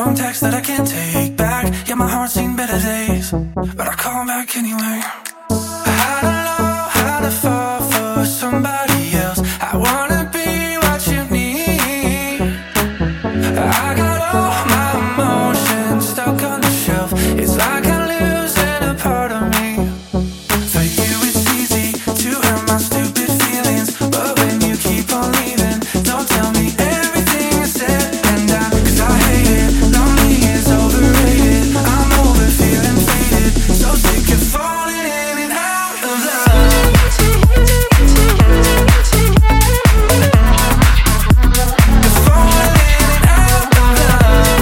from texts that I can't take back. Yeah, my heart's seen better days, but I call back anyway. I don't know how to fall for somebody else. I wanna be what you need. I got all my emotions stuck on the shelf. It's like I'm losing a part of me. For you it's easy to hurt my stupid feelings, but when you keep on leaving, don't tell me everything is said and done. 'Cause I hate it, lonely is overrated. I'm over feeling faded, so sick of falling in and out of love. Falling in and out of love.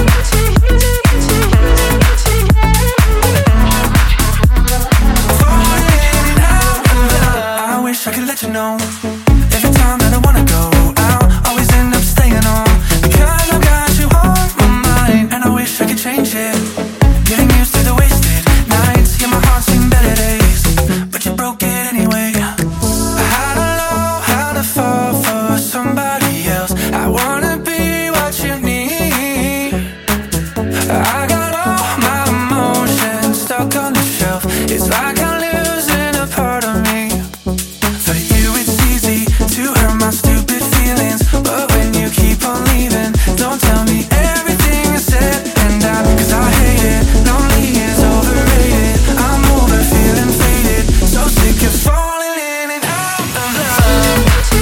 Falling in and out of love. I wish I could let you know. Every time that I wanna go out, always end up staying on, because I've got you on my mind. And I wish I could change it, getting used to the wasted nights. Yeah, my heart's seen better days, but you broke it anyway. I don't know how to fall for somebody else. I wanna be what you need. I got all my emotions stuck on the shelf. It's like I'm losing a part of me. For you it's easy to hurt my stupid feelings, but when you keep on leaving, don't tell me everything is said and done. 'Cause I hate it, lonely is overrated. I'm over feeling faded, so sick of falling in and out of love.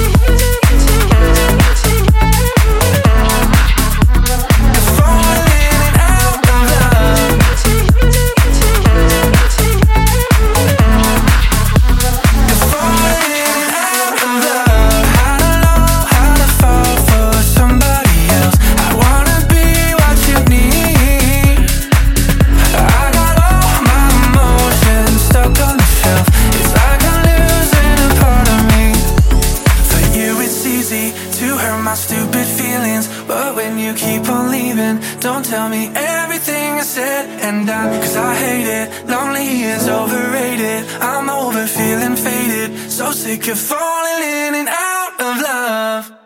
Falling in and out of love. Falling in and out of love. I don't know how to fall for somebody else. I wanna be what you need. I got all my emotions stuck on the shelf. It's like I'm losing a part of me. For you it's easy to hurt my stupid feelings, but when you keep on leaving, don't tell me everything is said and done. 'Cause I hate it, lonely is overrated. I'm over feeling faded, so sick of falling in and out of love.